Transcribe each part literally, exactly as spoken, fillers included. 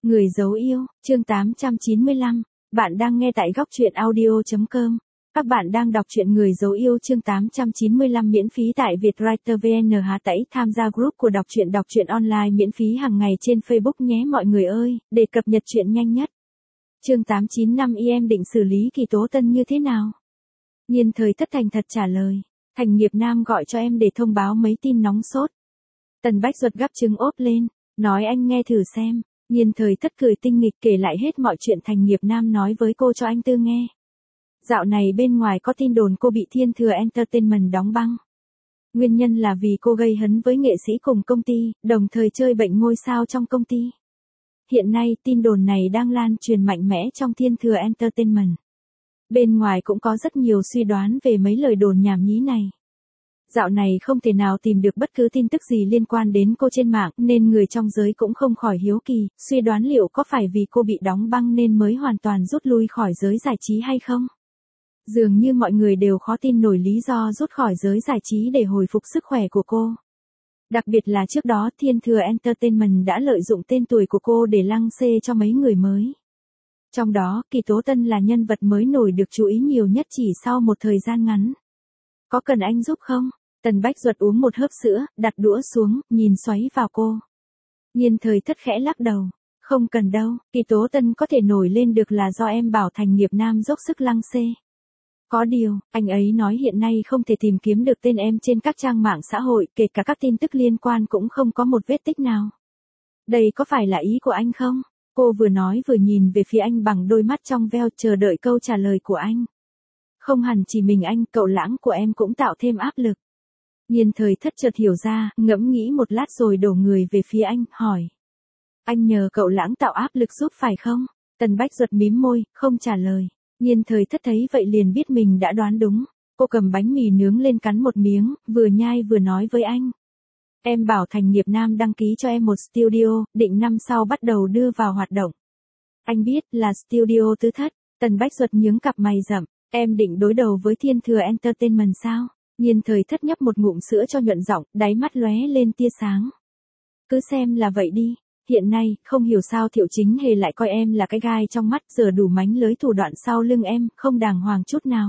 Người dấu yêu, chương tám trăm chín mươi lăm. Bạn đang nghe tại góc truyện audio chấm com. Các bạn đang đọc truyện Người dấu yêu chương tám trăm chín mươi lăm miễn phí tại Vietwriter vê en. Há tẩy tham gia group của đọc truyện đọc truyện online miễn phí hàng ngày trên Facebook nhé mọi người ơi, để cập nhật truyện nhanh nhất. Chương tám trăm chín mươi lăm y em định xử lý Kỳ Tố Tân như thế nào? Nhiên Thời Thất thành thật trả lời. Thành Nghiệp Nam gọi cho em để thông báo mấy tin nóng sốt. Tần Bách Duật gắp trứng ốp lên, nói anh nghe thử xem. Nhiên Thời Thất cười tinh nghịch kể lại hết mọi chuyện Thành Nghiệp Nam nói với cô cho anh Tư nghe. Dạo này bên ngoài có tin đồn cô bị Thiên Thừa Entertainment đóng băng. Nguyên nhân là vì cô gây hấn với nghệ sĩ cùng công ty, đồng thời chơi bệnh ngôi sao trong công ty. Hiện nay tin đồn này đang lan truyền mạnh mẽ trong Thiên Thừa Entertainment. Bên ngoài cũng có rất nhiều suy đoán về mấy lời đồn nhảm nhí này. Dạo này không thể nào tìm được bất cứ tin tức gì liên quan đến cô trên mạng nên người trong giới cũng không khỏi hiếu kỳ, suy đoán liệu có phải vì cô bị đóng băng nên mới hoàn toàn rút lui khỏi giới giải trí hay không? Dường như mọi người đều khó tin nổi lý do rút khỏi giới giải trí để hồi phục sức khỏe của cô. Đặc biệt là trước đó Thiên Thừa Entertainment đã lợi dụng tên tuổi của cô để lăng xê cho mấy người mới. Trong đó, Kỳ Tố Tân là nhân vật mới nổi được chú ý nhiều nhất chỉ sau một thời gian ngắn. Có cần anh giúp không? Tần Bách Duật uống một hớp sữa, đặt đũa xuống, nhìn xoáy vào cô. Nhiên Thời Thất khẽ lắc đầu. Không cần đâu, Kỳ Tố Tân có thể nổi lên được là do em bảo Thành Nghiệp Nam dốc sức lăng xê. Có điều, anh ấy nói hiện nay không thể tìm kiếm được tên em trên các trang mạng xã hội, kể cả các tin tức liên quan cũng không có một vết tích nào. Đây có phải là ý của anh không? Cô vừa nói vừa nhìn về phía anh bằng đôi mắt trong veo chờ đợi câu trả lời của anh. Không hẳn chỉ mình anh, cậu Lãng của em cũng tạo thêm áp lực. Nhiên Thời Thất chợt hiểu ra, ngẫm nghĩ một lát rồi đổ người về phía anh, hỏi. Anh nhờ cậu Lãng tạo áp lực giúp phải không? Tần Bách Duật mím môi, không trả lời. Nhiên Thời Thất thấy vậy liền biết mình đã đoán đúng. Cô cầm bánh mì nướng lên cắn một miếng, vừa nhai vừa nói với anh. Em bảo Thành Nghiệp Nam đăng ký cho em một studio, định năm sau bắt đầu đưa vào hoạt động. Anh biết là studio Tứ Thất. Tần Bách Duật nhướng cặp mày rậm. Em định đối đầu với Thiên Thừa Entertainment sao? Nhiên Thời Thất nhấp một ngụm sữa cho nhuận giọng, đáy mắt lóe lên tia sáng. Cứ xem là vậy đi. Hiện nay, không hiểu sao Thiệu Chính Hề lại coi em là cái gai trong mắt, giờ đủ mánh lới thủ đoạn sau lưng em, không đàng hoàng chút nào.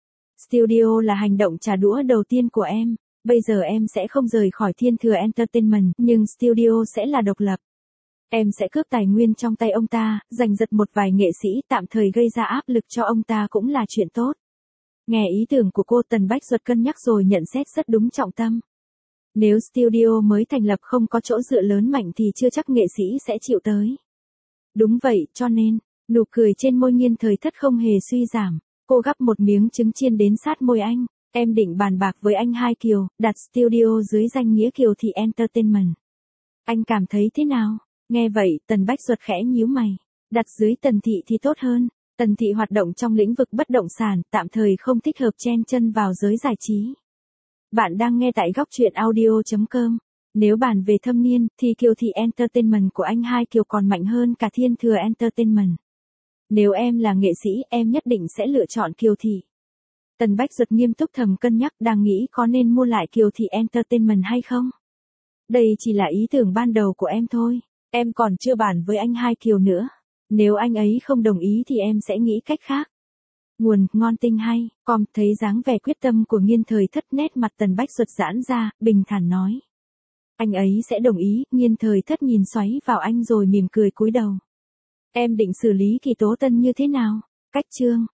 Studio là hành động trả đũa đầu tiên của em. Bây giờ em sẽ không rời khỏi Thiên Thừa Entertainment, nhưng studio sẽ là độc lập. Em sẽ cướp tài nguyên trong tay ông ta, giành giật một vài nghệ sĩ, tạm thời gây ra áp lực cho ông ta cũng là chuyện tốt. Nghe ý tưởng của cô, Tần Bách Duật cân nhắc rồi nhận xét rất đúng trọng tâm. Nếu studio mới thành lập không có chỗ dựa lớn mạnh thì chưa chắc nghệ sĩ sẽ chịu tới. Đúng vậy, cho nên, nụ cười trên môi Nhiên Thời Thất không hề suy giảm. Cô gắp một miếng trứng chiên đến sát môi anh. Em định bàn bạc với anh Hai Kiều, đặt studio dưới danh nghĩa Kiều Thị Entertainment. Anh cảm thấy thế nào? Nghe vậy, Tần Bách Duật khẽ nhíu mày. Đặt dưới Tần Thị thì tốt hơn. Tần Thị hoạt động trong lĩnh vực bất động sản, tạm thời không thích hợp chen chân vào giới giải trí. Bạn đang nghe tại góc truyện audio chấm com. Nếu bàn về thâm niên, thì Kiều Thị Entertainment của anh Hai Kiều còn mạnh hơn cả Thiên Thừa Entertainment. Nếu em là nghệ sĩ, em nhất định sẽ lựa chọn Kiều Thị. Tần Bách Duật nghiêm túc thầm cân nhắc, đang nghĩ có nên mua lại Kiều Thị Entertainment hay không. Đây chỉ là ý tưởng ban đầu của em thôi. Em còn chưa bàn với anh Hai Kiều nữa. Nếu anh ấy không đồng ý thì em sẽ nghĩ cách khác. Nguồn, ngon tinh hay, com, thấy dáng vẻ quyết tâm của Nhiên Thời Thất, nét mặt Tần Bách Duật giãn ra, bình thản nói. Anh ấy sẽ đồng ý. Nhiên Thời Thất nhìn xoáy vào anh rồi mỉm cười cúi đầu. Em định xử lý Kỳ Tố Tân như thế nào? Cách chương.